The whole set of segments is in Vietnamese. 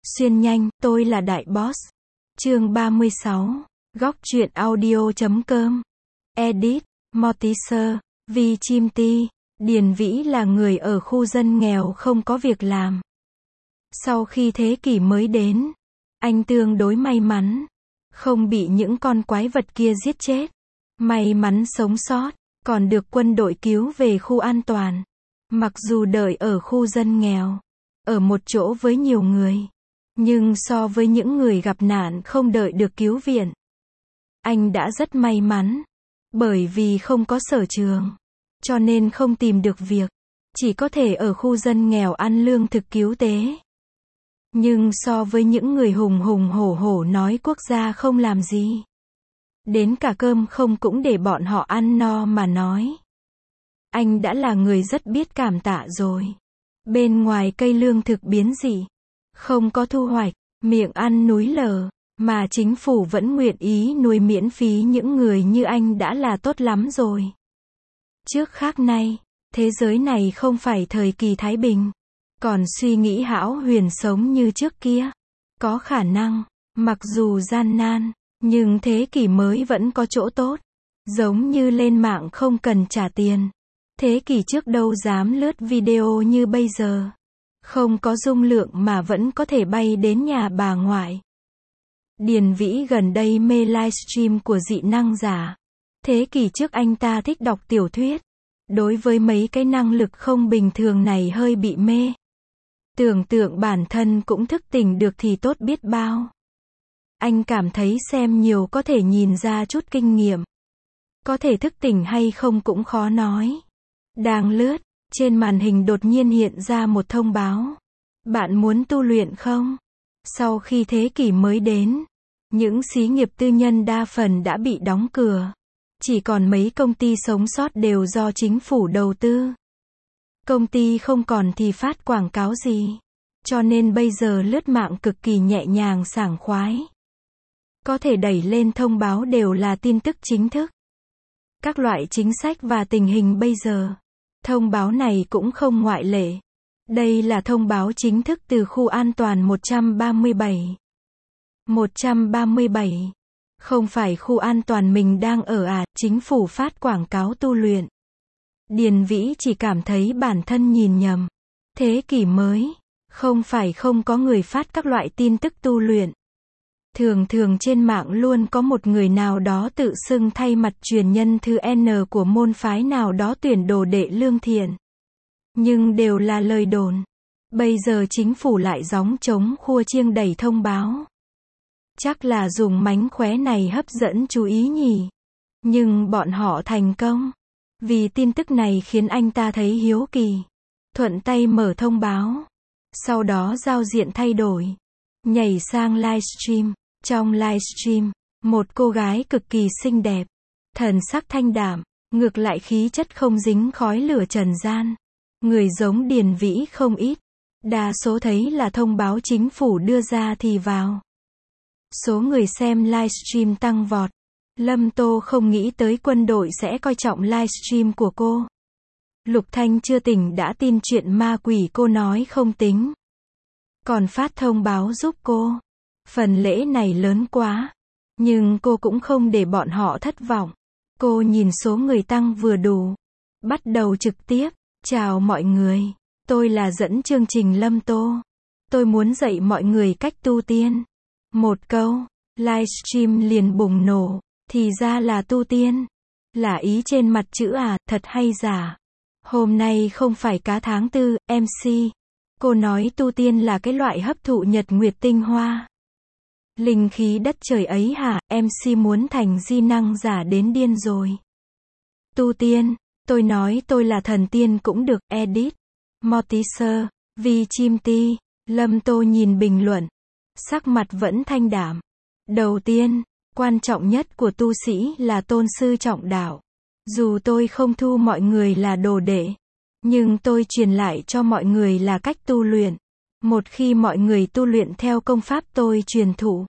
Xuyên nhanh, tôi là Đại Boss. Chương 36. Góc truyện audio.com. Edit, Mortiser, Vi Chim Ti. Điền Vĩ là người ở khu dân nghèo không có việc làm. Sau khi thế kỷ mới đến, anh tương đối may mắn, không bị những con quái vật kia giết chết. May mắn sống sót, còn được quân đội cứu về khu an toàn. Mặc dù đợi ở khu dân nghèo, ở một chỗ với nhiều người, nhưng so với những người gặp nạn không đợi được cứu viện, anh đã rất may mắn. Bởi vì không có sở trường, cho nên không tìm được việc, chỉ có thể ở khu dân nghèo ăn lương thực cứu tế. Nhưng so với những người hùng hùng hổ hổ nói quốc gia không làm gì, đến cả cơm không cũng để bọn họ ăn no mà nói, anh đã là người rất biết cảm tạ rồi. Bên ngoài cây lương thực biến dị, không có thu hoạch, miệng ăn núi lở, mà chính phủ vẫn nguyện ý nuôi miễn phí những người như anh đã là tốt lắm rồi. Trước khác nay, thế giới này không phải thời kỳ thái bình, còn suy nghĩ hão huyền sống như trước kia. Có khả năng, mặc dù gian nan, nhưng thế kỷ mới vẫn có chỗ tốt. Giống như lên mạng không cần trả tiền. Thế kỷ trước đâu dám lướt video như bây giờ. Không có dung lượng mà vẫn có thể bay đến nhà bà ngoại. Điền Vĩ gần đây mê livestream của dị năng giả. Thế kỷ trước anh ta thích đọc tiểu thuyết. Đối với mấy cái năng lực không bình thường này hơi bị mê. Tưởng tượng bản thân cũng thức tỉnh được thì tốt biết bao. Anh cảm thấy xem nhiều có thể nhìn ra chút kinh nghiệm. Có thể thức tỉnh hay không cũng khó nói. Đang lướt, trên màn hình đột nhiên hiện ra một thông báo. Bạn muốn tu luyện không? Sau khi thế kỷ mới đến, những xí nghiệp tư nhân đa phần đã bị đóng cửa. Chỉ còn mấy công ty sống sót đều do chính phủ đầu tư. Công ty không còn thì phát quảng cáo gì. Cho nên bây giờ lướt mạng cực kỳ nhẹ nhàng sảng khoái. Có thể đẩy lên thông báo đều là tin tức chính thức. Các loại chính sách và tình hình bây giờ. Thông báo này cũng không ngoại lệ. Đây là thông báo chính thức từ khu an toàn 137. 137. Không phải khu an toàn mình đang ở à, chính phủ phát quảng cáo tu luyện. Điền Vĩ chỉ cảm thấy bản thân nhìn nhầm. Thế kỷ mới, không phải không có người phát các loại tin tức tu luyện. Thường thường trên mạng luôn có một người nào đó tự xưng thay mặt truyền nhân thứ N của môn phái nào đó tuyển đồ đệ lương thiện. Nhưng đều là lời đồn. Bây giờ chính phủ lại gióng trống khua chiêng đẩy thông báo. Chắc là dùng mánh khóe này hấp dẫn chú ý nhỉ. Nhưng bọn họ thành công. Vì tin tức này khiến anh ta thấy hiếu kỳ. Thuận tay mở thông báo. Sau đó giao diện thay đổi. Nhảy sang livestream. Trong livestream, một cô gái cực kỳ xinh đẹp. Thần sắc thanh đạm. Ngược lại khí chất không dính khói lửa trần gian. Người giống Điền Vĩ không ít. Đa số thấy là thông báo chính phủ đưa ra thì vào. Số người xem livestream tăng vọt. Lâm Tô không nghĩ tới quân đội sẽ coi trọng livestream của cô. Lục Thanh chưa tỉnh đã tin chuyện ma quỷ cô nói không tính. Còn phát thông báo giúp cô. Phần lễ này lớn quá. Nhưng cô cũng không để bọn họ thất vọng. Cô nhìn số người tăng vừa đủ. Bắt đầu trực tiếp. Chào mọi người. Tôi là dẫn chương trình Lâm Tô. Tôi muốn dạy mọi người cách tu tiên. Một câu. Livestream liền bùng nổ. Thì ra là tu tiên. Là ý trên mặt chữ à, thật hay giả. Hôm nay không phải cá tháng tư, MC. Cô nói tu tiên là cái loại hấp thụ nhật nguyệt tinh hoa. Linh khí đất trời ấy hả, MC muốn thành di năng giả đến điên rồi. Tu tiên, tôi nói tôi là thần tiên cũng được, edit. Mortiser, Vi Chim Ti, Lâm Tô nhìn bình luận. Sắc mặt vẫn thanh đạm. Đầu tiên, quan trọng nhất của tu sĩ là tôn sư trọng đạo. Dù tôi không thu mọi người là đồ đệ, nhưng tôi truyền lại cho mọi người là cách tu luyện. Một khi mọi người tu luyện theo công pháp tôi truyền thụ,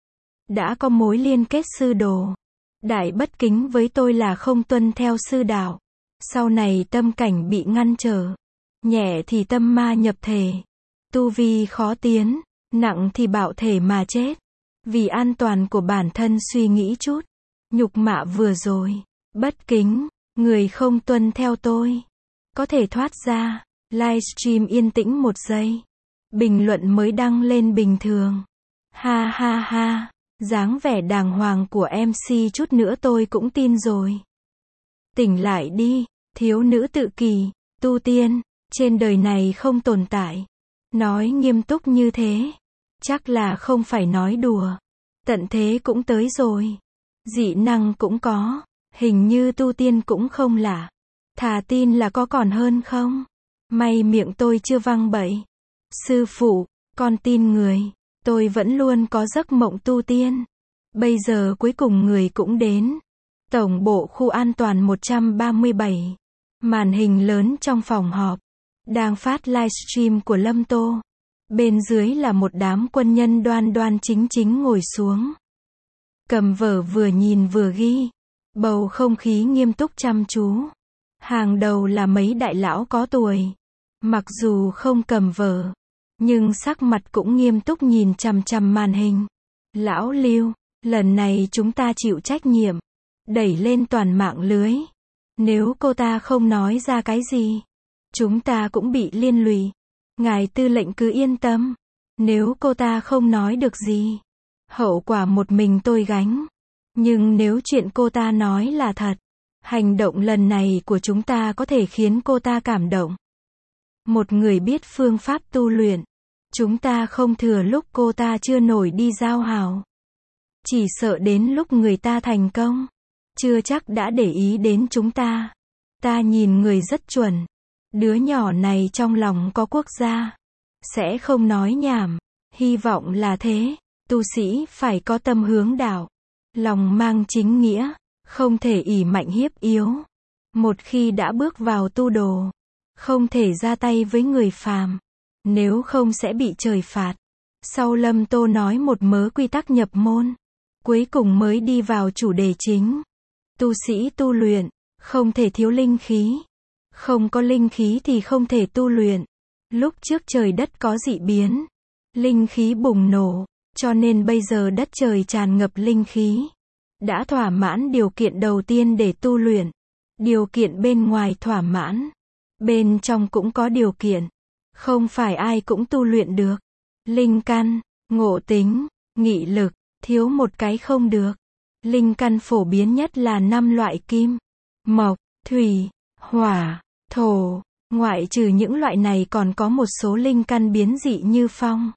đã có mối liên kết sư đồ. Đại bất kính với tôi là không tuân theo sư đạo. Sau này tâm cảnh bị ngăn trở. Nhẹ thì tâm ma nhập thể. Tu vi khó tiến. nặng thì bạo thể mà chết. Vì an toàn của bản thân suy nghĩ chút. Nhục mạ vừa rồi. Bất kính, người không tuân theo tôi. Có thể thoát ra. Livestream yên tĩnh 1 giây. Bình luận mới đăng lên bình thường. Ha ha ha. Dáng vẻ đàng hoàng của MC chút nữa tôi cũng tin rồi. Tỉnh lại đi, thiếu nữ tự kỷ, tu tiên, trên đời này không tồn tại. Nói nghiêm túc như thế, chắc là không phải nói đùa. Tận thế cũng tới rồi. Dị năng cũng có, hình như tu tiên cũng không lạ. Thà tin là có còn hơn không? May miệng tôi chưa văng bậy. Sư phụ, con tin người. Tôi vẫn luôn có giấc mộng tu tiên. Bây giờ cuối cùng người cũng đến. Tổng bộ khu an toàn 137. Màn hình lớn trong phòng họp. Đang phát livestream của Lâm Tô. Bên dưới là một đám quân nhân đoan đoan chính chính ngồi xuống. Cầm vở vừa nhìn vừa ghi. Bầu không khí nghiêm túc chăm chú. Hàng đầu là mấy đại lão có tuổi. Mặc dù không cầm vở, nhưng sắc mặt cũng nghiêm túc nhìn chằm chằm màn hình. Lão Lưu, lần này chúng ta chịu trách nhiệm. Đẩy lên toàn mạng lưới. Nếu cô ta không nói ra cái gì, chúng ta cũng bị liên lụy. Ngài tư lệnh cứ yên tâm. Nếu cô ta không nói được gì, hậu quả một mình tôi gánh. Nhưng nếu chuyện cô ta nói là thật, hành động lần này của chúng ta có thể khiến cô ta cảm động. Một người biết phương pháp tu luyện. Chúng ta không thừa lúc cô ta chưa nổi đi giao hào. Chỉ sợ đến lúc người ta thành công, chưa chắc đã để ý đến chúng ta. Ta nhìn người rất chuẩn. Đứa nhỏ này trong lòng có quốc gia. Sẽ không nói nhảm. Hy vọng là thế. Tu sĩ phải có tâm hướng đạo. Lòng mang chính nghĩa. Không thể ỷ mạnh hiếp yếu. Một khi đã bước vào tu đồ, không thể ra tay với người phàm. Nếu không sẽ bị trời phạt. Sau Lâm Tô nói một mớ quy tắc nhập môn. Cuối cùng mới đi vào chủ đề chính. Tu sĩ tu luyện, không thể thiếu linh khí. Không có linh khí thì không thể tu luyện. Lúc trước trời đất có dị biến, linh khí bùng nổ, cho nên bây giờ đất trời tràn ngập linh khí. Đã thỏa mãn điều kiện đầu tiên để tu luyện. Điều kiện bên ngoài thỏa mãn, bên trong cũng có điều kiện. Không phải ai cũng tu luyện được. Linh căn, ngộ tính, nghị lực, thiếu một cái không được. Linh căn phổ biến nhất là 5 loại kim, mộc, thủy, hỏa, thổ. Ngoại trừ những loại này còn có một số linh căn biến dị như phong,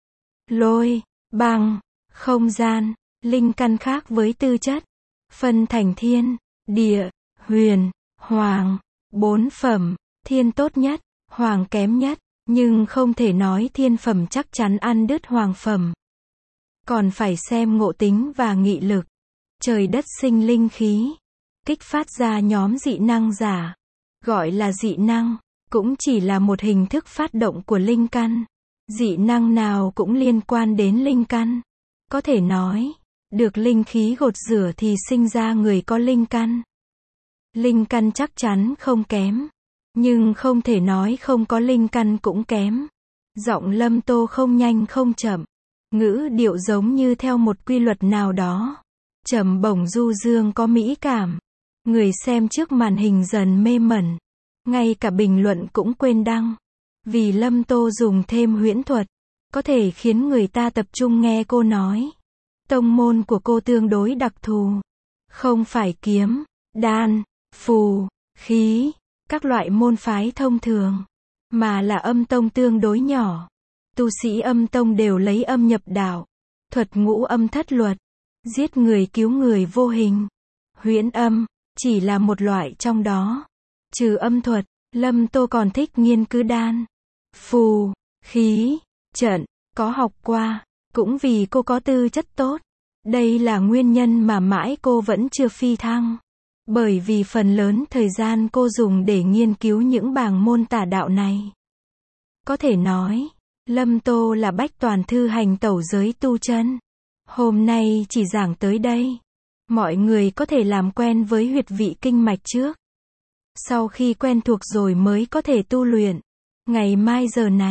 lôi, băng, không gian. Linh căn khác với tư chất. Phân thành thiên, địa, huyền, hoàng. 4 phẩm. Thiên tốt nhất, hoàng kém nhất. Nhưng không thể nói thiên phẩm chắc chắn ăn đứt hoàng phẩm. Còn phải xem ngộ tính và nghị lực. Trời đất sinh linh khí. Kích phát ra nhóm dị năng giả. Gọi là dị năng. Cũng chỉ là một hình thức phát động của linh căn. Dị năng nào cũng liên quan đến linh căn. Có thể nói, được linh khí gột rửa thì sinh ra người có linh căn. Linh căn chắc chắn không kém. Nhưng không thể nói không có linh căn cũng kém. Giọng Lâm Tô không nhanh không chậm. Ngữ điệu giống như theo một quy luật nào đó. Trầm bổng du dương có mỹ cảm. Người xem trước màn hình dần mê mẩn. Ngay cả bình luận cũng quên đăng. Vì Lâm Tô dùng thêm huyễn thuật. Có thể khiến người ta tập trung nghe cô nói. Tông môn của cô tương đối đặc thù. Không phải kiếm, đan, phù, khí, các loại môn phái thông thường. Mà là âm tông tương đối nhỏ. Tu sĩ âm tông đều lấy âm nhập đạo. Thuật ngũ âm thất luật. Giết người cứu người vô hình. Huyễn âm, chỉ là một loại trong đó. Trừ âm thuật, Lâm Tô còn thích nghiên cứu đan, phù, khí, trận, có học qua. Cũng vì cô có tư chất tốt. Đây là nguyên nhân mà mãi cô vẫn chưa phi thăng. Bởi vì phần lớn thời gian cô dùng để nghiên cứu những bảng môn tà đạo này. Có thể nói, Lâm Tô là bách toàn thư hành tẩu giới tu chân. Hôm nay chỉ giảng tới đây. Mọi người có thể làm quen với huyệt vị kinh mạch trước. Sau khi quen thuộc rồi mới có thể tu luyện. Ngày mai giờ này,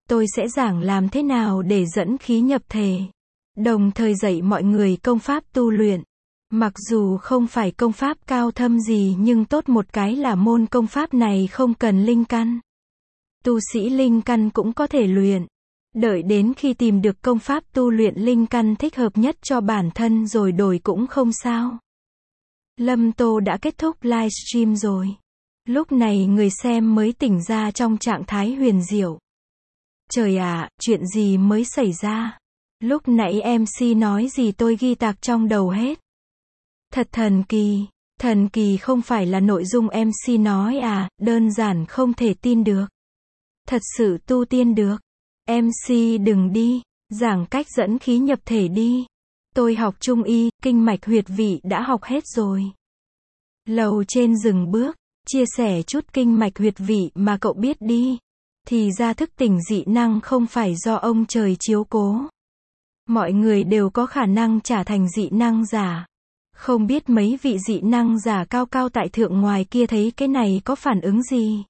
tôi sẽ giảng làm thế nào để dẫn khí nhập thể. Đồng thời dạy mọi người công pháp tu luyện. Mặc dù không phải công pháp cao thâm gì nhưng tốt một cái là môn công pháp này không cần linh căn. Tu sĩ linh căn cũng có thể luyện. Đợi đến khi tìm được công pháp tu luyện linh căn thích hợp nhất cho bản thân rồi đổi cũng không sao. Lâm Tô đã kết thúc livestream rồi. Lúc này người xem mới tỉnh ra trong trạng thái huyền diệu. Trời ạ, chuyện gì mới xảy ra? Lúc nãy MC nói gì tôi ghi tạc trong đầu hết. Thật thần kỳ không phải là nội dung MC nói à, đơn giản không thể tin được. Thật sự tu tiên được. MC đừng đi, giảng cách dẫn khí nhập thể đi. Tôi học trung y, kinh mạch huyệt vị đã học hết rồi. Lầu trên dừng bước, chia sẻ chút kinh mạch huyệt vị mà cậu biết đi. Thì ra thức tỉnh dị năng không phải do ông trời chiếu cố. Mọi người đều có khả năng trở thành dị năng giả. Không biết mấy vị dị năng giả cao cao tại thượng ngoài kia thấy cái này có phản ứng gì?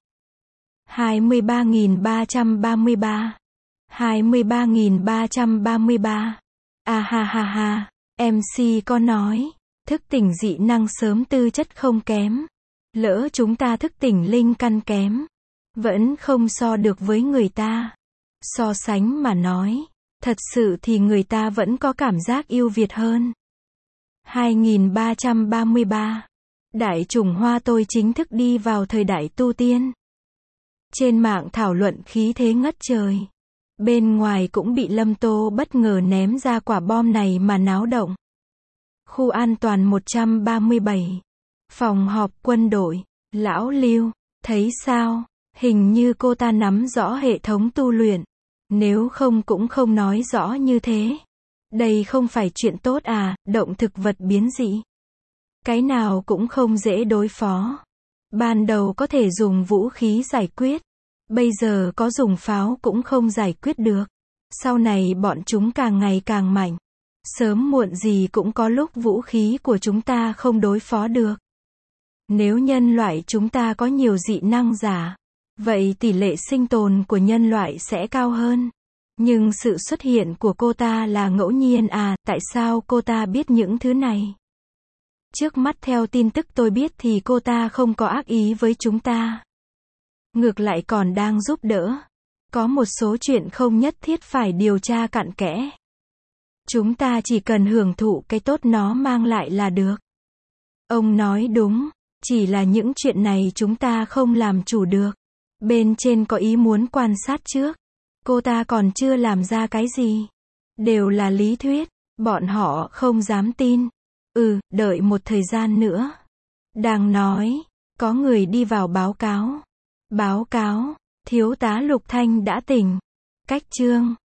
23.333 23.333 À ha ha ha, MC có nói, thức tỉnh dị năng sớm tư chất không kém. Lỡ chúng ta thức tỉnh linh căn kém, vẫn không so được với người ta. So sánh mà nói, thật sự thì người ta vẫn có cảm giác ưu việt hơn. 2333 Đại chủng hoa tôi chính thức đi vào thời đại tu tiên. Trên mạng thảo luận khí thế ngất trời. Bên ngoài cũng bị Lâm Tô bất ngờ ném ra quả bom này mà náo động. Khu an toàn 137. Phòng họp quân đội. Lão Lưu, thấy sao? Hình như cô ta nắm rõ hệ thống tu luyện. Nếu không cũng không nói rõ như thế. Đây không phải chuyện tốt à, động thực vật biến dị. Cái nào cũng không dễ đối phó. Ban đầu có thể dùng vũ khí giải quyết. Bây giờ có dùng pháo cũng không giải quyết được. Sau này bọn chúng càng ngày càng mạnh. Sớm muộn gì cũng có lúc vũ khí của chúng ta không đối phó được. Nếu nhân loại chúng ta có nhiều dị năng giả, vậy tỷ lệ sinh tồn của nhân loại sẽ cao hơn. Nhưng sự xuất hiện của cô ta là ngẫu nhiên à, tại sao cô ta biết những thứ này? Trước mắt theo tin tức tôi biết thì cô ta không có ác ý với chúng ta. Ngược lại còn đang giúp đỡ. Có một số chuyện không nhất thiết phải điều tra cặn kẽ. Chúng ta chỉ cần hưởng thụ cái tốt nó mang lại là được. Ông nói đúng, chỉ là những chuyện này chúng ta không làm chủ được. Bên trên có ý muốn quan sát trước. Cô ta còn chưa làm ra cái gì. Đều là lý thuyết, bọn họ không dám tin. Đợi một thời gian nữa. Đang nói, có người đi vào báo cáo. Báo cáo, thiếu tá Lục Thanh đã tỉnh. Cách chương